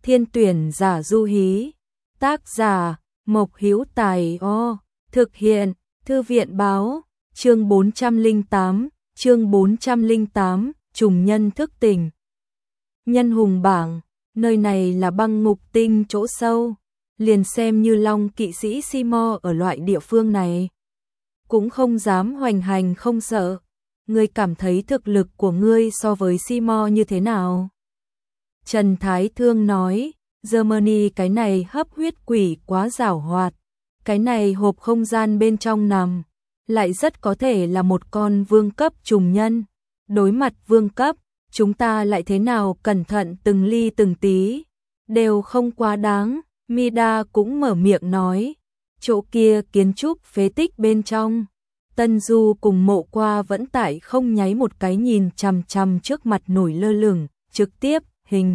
Thiên tuyển giả Du Hí. Tác giả Mộc Hữu Tài. Thực hiện Thư viện Báo. Chương 408, trùng nhân thức tỉnh. Nhân hùng bảng, nơi này là băng ngục tinh chỗ sâu, liền xem như Long kỵ sĩ Simo ở loại địa phương này cũng không dám hoành hành không sợ. Ngươi cảm thấy thực lực của ngươi so với Simo như thế nào? Trần Thái Thương nói, Germany cái này hấp huyết quỷ quá giảo hoạt, cái này hộp không gian bên trong nằm lại rất có thể là một con vương cấp trùng nhân. Đối mặt vương cấp, chúng ta lại thế nào cẩn thận từng ly từng tí, đều không quá đáng. Mida cũng mở miệng nói, chỗ kia kiến trúc phế tích bên trong. Tân Du cùng Mộ Qua vẫn tại không nháy một cái nhìn chằm chằm trước mặt nổi lơ lửng, trực tiếp, hình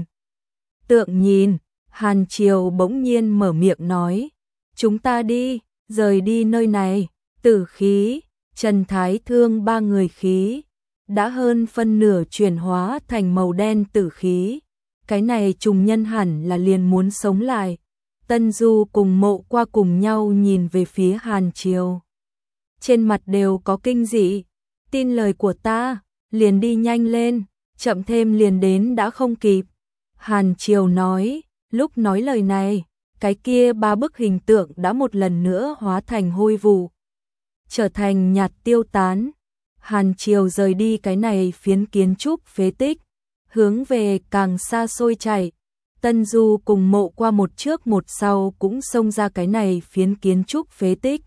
tượng nhìn. Hàn Triều bỗng nhiên mở miệng nói, chúng ta đi, rời đi nơi này. Tử khí, Trần Thái Thương ba người khí đã hơn phân nửa chuyển hóa thành màu đen tử khí. Cái này trùng nhân hẳn là liền muốn sống lại. Tân Du cùng Mộ Qua cùng nhau nhìn về phía Hàn Triều, trên mặt đều có kinh dị. Tin lời của ta, liền đi nhanh lên, chậm thêm liền đến đã không kịp. Hàn Triều nói, lúc nói lời này, cái kia ba bức hình tượng đã một lần nữa hóa thành hôi vụ, trở thành nhạt tiêu tán. Hàn Triều rời đi cái này phiến kiến trúc phế tích, hướng về càng xa xôi chạy. Tân Du cùng Mộ Qua một trước một sau cũng xông ra cái này phiến kiến trúc phế tích,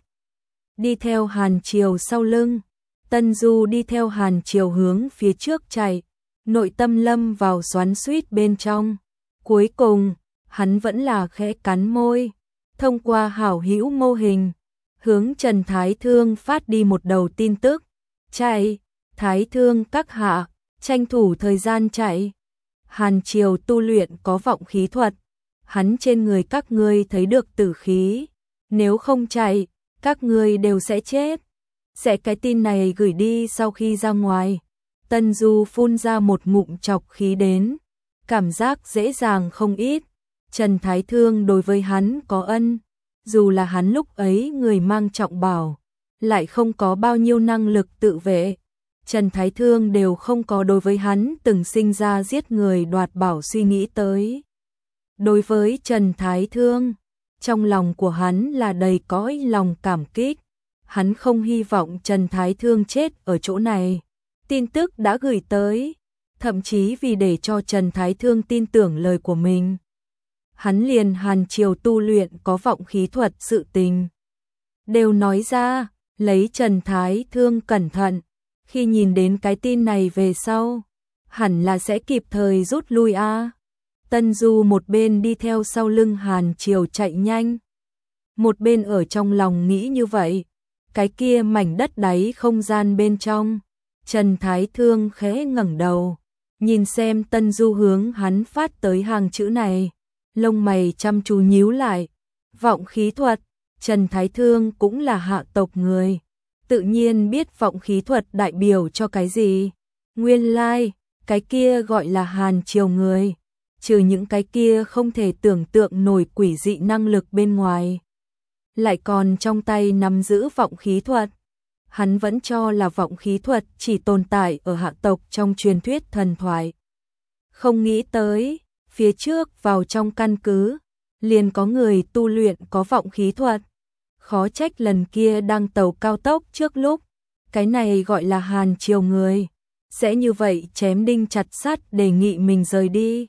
đi theo Hàn Triều sau lưng. Tân Du đi theo Hàn Triều hướng phía trước chạy, nội tâm lâm vào xoắn xuýt bên trong. Cuối cùng, hắn vẫn là khẽ cắn môi, thông qua hảo hữu mô hình, hướng Trần Thái Thương phát đi một đầu tin tức. Chạy, Thái Thương các hạ, tranh thủ thời gian chạy. Hàn Triều tu luyện có vọng khí thuật, hắn trên người các ngươi thấy được tử khí, nếu không chạy, các ngươi đều sẽ chết. Sẽ cái tin này gửi đi sau khi ra ngoài. Tân Du phun ra một ngụm trọc khí đến, cảm giác dễ dàng không ít. Trần Thái Thương đối với hắn có ân, dù là hắn lúc ấy người mang trọng bảo, lại không có bao nhiêu năng lực tự vệ. Trần Thái Thương đều không có đối với hắn từng sinh ra giết người đoạt bảo suy nghĩ tới. Đối với Trần Thái Thương, trong lòng của hắn là đầy cõi lòng cảm kích. Hắn không hy vọng Trần Thái Thương chết ở chỗ này. Tin tức đã gửi tới, thậm chí vì để cho Trần Thái Thương tin tưởng lời của mình, hắn liền Hàn Triều tu luyện có vọng khí thuật sự tình đều nói ra. Lấy Trần Thái Thương cẩn thận, khi nhìn đến cái tin này về sau, hẳn là sẽ kịp thời rút lui a. Tân Du một bên đi theo sau lưng Hàn Triều chạy nhanh, một bên ở trong lòng nghĩ như vậy. Cái kia mảnh đất đáy không gian bên trong, Trần Thái Thương khẽ ngẩng đầu, nhìn xem Tân Du hướng hắn phát tới hàng chữ này, lông mày chăm chú nhíu lại. Vọng khí thuật, Trần Thái Thương cũng là hạ tộc người, tự nhiên biết vọng khí thuật đại biểu cho cái gì. Nguyên lai, cái kia gọi là Hàn Triều người, trừ những cái kia không thể tưởng tượng nổi quỷ dị năng lực bên ngoài, lại còn trong tay nắm giữ vọng khí thuật. Hắn vẫn cho là vọng khí thuật chỉ tồn tại ở hạ tộc trong truyền thuyết thần thoại. Không nghĩ tới, phía trước vào trong căn cứ, liền có người tu luyện có vọng khí thuật. Khó trách lần kia đang tàu cao tốc trước lúc, cái này gọi là Hàn Triều người, sẽ như vậy chém đinh chặt sắt đề nghị mình rời đi.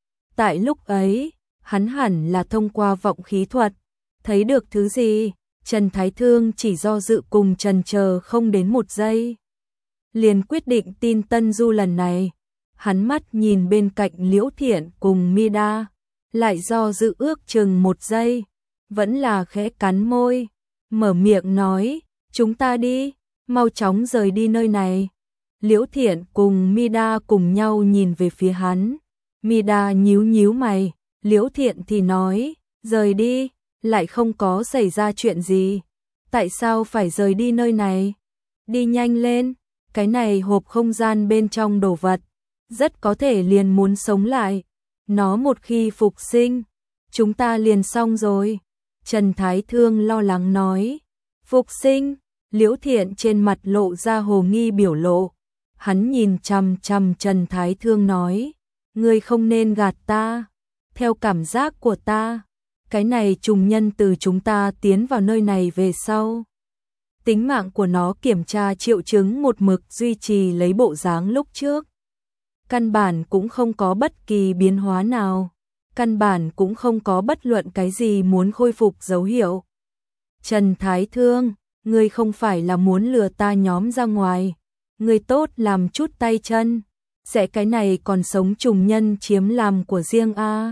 Tại lúc ấy, hắn hẳn là thông qua vọng khí thuật thấy được thứ gì. Trần Thái Thương chỉ do dự cùng chần chờ không đến một giây, liền quyết định tin Tân Du lần này. Hắn mắt nhìn bên cạnh Liễu Thiện cùng Mida, lại do dự ước chừng một giây, vẫn là khẽ cắn môi, mở miệng nói, chúng ta đi, mau chóng rời đi nơi này. Liễu Thiện cùng Mida cùng nhau nhìn về phía hắn. Mida nhíu nhíu mày, Liễu Thiện thì nói, rời đi, lại không có xảy ra chuyện gì, tại sao phải rời đi nơi này? Đi nhanh lên, cái này hộp không gian bên trong đồ vật, rất có thể liền muốn sống lại. Nó một khi phục sinh, chúng ta liền xong rồi. Trần Thái Thương lo lắng nói. Phục sinh? Liễu Thiện trên mặt lộ ra hồ nghi biểu lộ. Hắn nhìn chằm chằm Trần Thái Thương nói. Ngươi không nên gạt ta. Theo cảm giác của ta, cái này trùng nhân từ chúng ta tiến vào nơi này về sau. Tính mạng của nó kiểm tra triệu chứng một mực duy trì lấy bộ dáng lúc trước. Căn bản cũng không có bất kỳ biến hóa nào. Căn bản cũng không có bất luận cái gì muốn khôi phục dấu hiệu. Trần Thái Thương, ngươi không phải là muốn lừa ta nhóm ra ngoài. Ngươi tốt làm chút tay chân. Sẽ cái này còn sống trùng nhân chiếm làm của riêng a.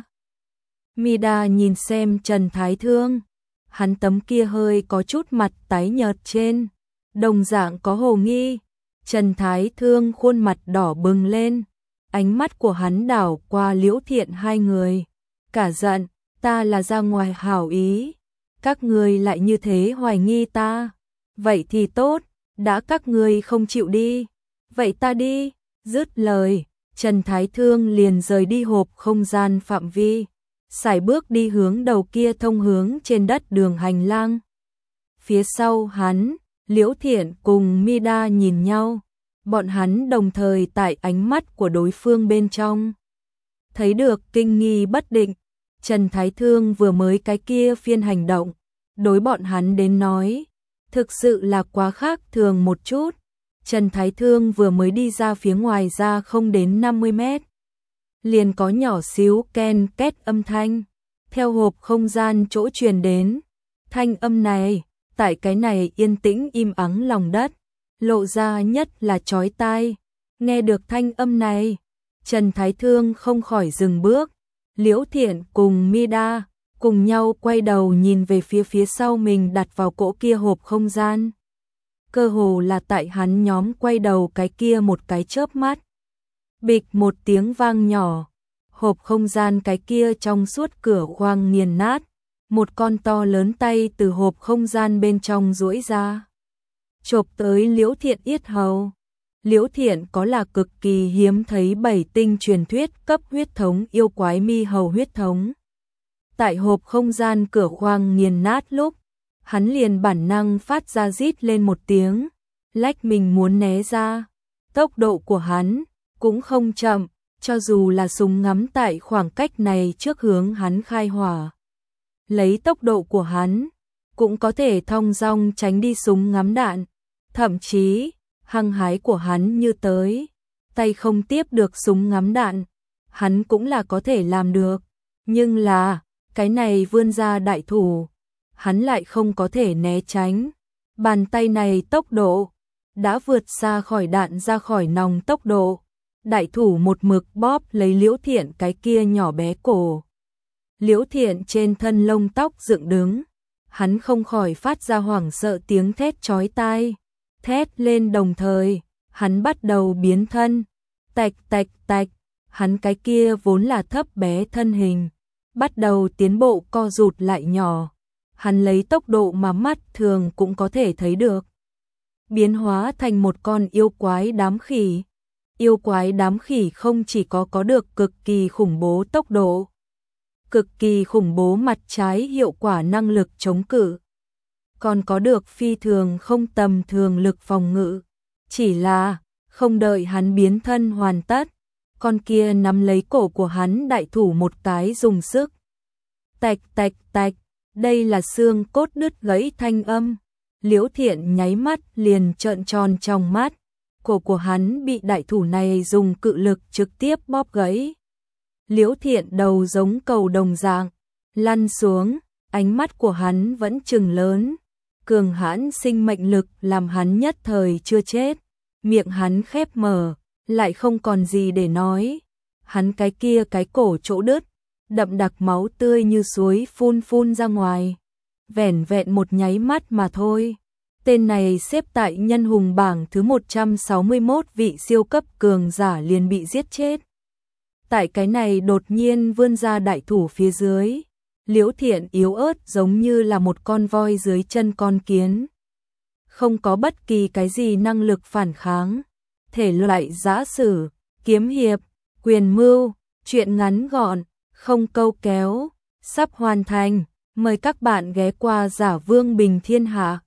Mida nhìn xem Trần Thái Thương. Hắn tấm kia hơi có chút mặt tái nhợt trên. Đồng dạng có hồ nghi. Trần Thái Thương khuôn mặt đỏ bừng lên. Ánh mắt của hắn đảo qua Liễu Thiện hai người. Cả giận, ta là ra ngoài hảo ý. Các ngươi lại như thế hoài nghi ta. Vậy thì tốt, đã các ngươi không chịu đi. Vậy ta đi. Dứt lời, Trần Thái Thương liền rời đi hộp không gian phạm vi. Sải bước đi hướng đầu kia thông hướng trên đất đường hành lang. Phía sau hắn, Liễu Thiện cùng Mida nhìn nhau. Bọn hắn đồng thời tại ánh mắt của đối phương bên trong. Thấy được kinh nghi bất định. Trần Thái Thương vừa mới cái kia phiên hành động. Đối bọn hắn đến nói. Thực sự là quá khác thường một chút. Trần Thái Thương vừa mới đi ra phía ngoài ra không đến 50 mét. Liền có nhỏ xíu ken két âm thanh. Theo hộp không gian chỗ truyền đến. Thanh âm này, tại cái này yên tĩnh im ắng lòng đất. Lộ ra nhất là chói tai. Nghe được thanh âm này, Trần Thái Thương không khỏi dừng bước. Liễu Thiện cùng Mida cùng nhau quay đầu nhìn về phía sau mình đặt vào cỗ kia hộp không gian. Cơ hồ là tại hắn nhóm quay đầu cái kia một cái chớp mắt. Bịch một tiếng vang nhỏ, hộp không gian cái kia trong suốt cửa khoang nghiền nát. Một con to lớn tay từ hộp không gian bên trong duỗi ra. Chộp tới Liễu Thiện yết hầu. Liễu Thiện có là cực kỳ hiếm thấy 7 tinh truyền thuyết cấp huyết thống yêu quái mi hầu huyết thống. Tại hộp không gian cửa khoang nghiền nát lúc, hắn liền bản năng phát ra rít lên một tiếng, lách mình muốn né ra. Tốc độ của hắn cũng không chậm, cho dù là súng ngắm tại khoảng cách này trước hướng hắn khai hỏa. Lấy tốc độ của hắn, cũng có thể thong dong tránh đi súng ngắm đạn. Thậm chí, hăng hái của hắn như tới, tay không tiếp được súng ngắm đạn, hắn cũng là có thể làm được. Nhưng là, cái này vươn ra đại thủ, hắn lại không có thể né tránh. Bàn tay này tốc độ, đã vượt xa khỏi đạn ra khỏi nòng tốc độ. Đại thủ một mực bóp lấy Liễu Thiện cái kia nhỏ bé cổ. Liễu Thiện trên thân lông tóc dựng đứng, hắn không khỏi phát ra hoảng sợ tiếng thét chói tai. Thét lên đồng thời, hắn bắt đầu biến thân. Tạch tạch tạch, hắn cái kia vốn là thấp bé thân hình, bắt đầu tiến bộ co rụt lại nhỏ. Hắn lấy tốc độ mà mắt thường cũng có thể thấy được. Biến hóa thành một con yêu quái đám khỉ. Yêu quái đám khỉ không chỉ có được cực kỳ khủng bố tốc độ, cực kỳ khủng bố mặt trái hiệu quả năng lực chống cự, còn có được phi thường không tầm thường lực phòng ngự. Chỉ là, không đợi hắn biến thân hoàn tất, con kia nắm lấy cổ của hắn đại thủ một cái dùng sức. Tạch tạch tạch, đây là xương cốt đứt gãy thanh âm. Liễu Thiện nháy mắt liền trợn tròn trong mắt. Cổ của hắn bị đại thủ này dùng cự lực trực tiếp bóp gãy. Liễu Thiện đầu giống cầu đồng dạng, lăn xuống, ánh mắt của hắn vẫn trừng lớn. Cường hãn sinh mệnh lực làm hắn nhất thời chưa chết. Miệng hắn khép mở, lại không còn gì để nói. Hắn cái kia cái cổ chỗ đứt, đậm đặc máu tươi như suối phun ra ngoài. Vẻn vẹn một nháy mắt mà thôi. Tên này xếp tại nhân hùng bảng thứ 161 vị siêu cấp cường giả liền bị giết chết. Tại cái này đột nhiên vươn ra đại thủ phía dưới. Liễu Thiện yếu ớt giống như là một con voi dưới chân con kiến. Không có bất kỳ cái gì năng lực phản kháng. Thể loại giã sử, kiếm hiệp, quyền mưu, Chuyện ngắn gọn, không câu kéo, sắp hoàn thành. Mời các bạn ghé qua Giả Vương Bình Thiên Hạ.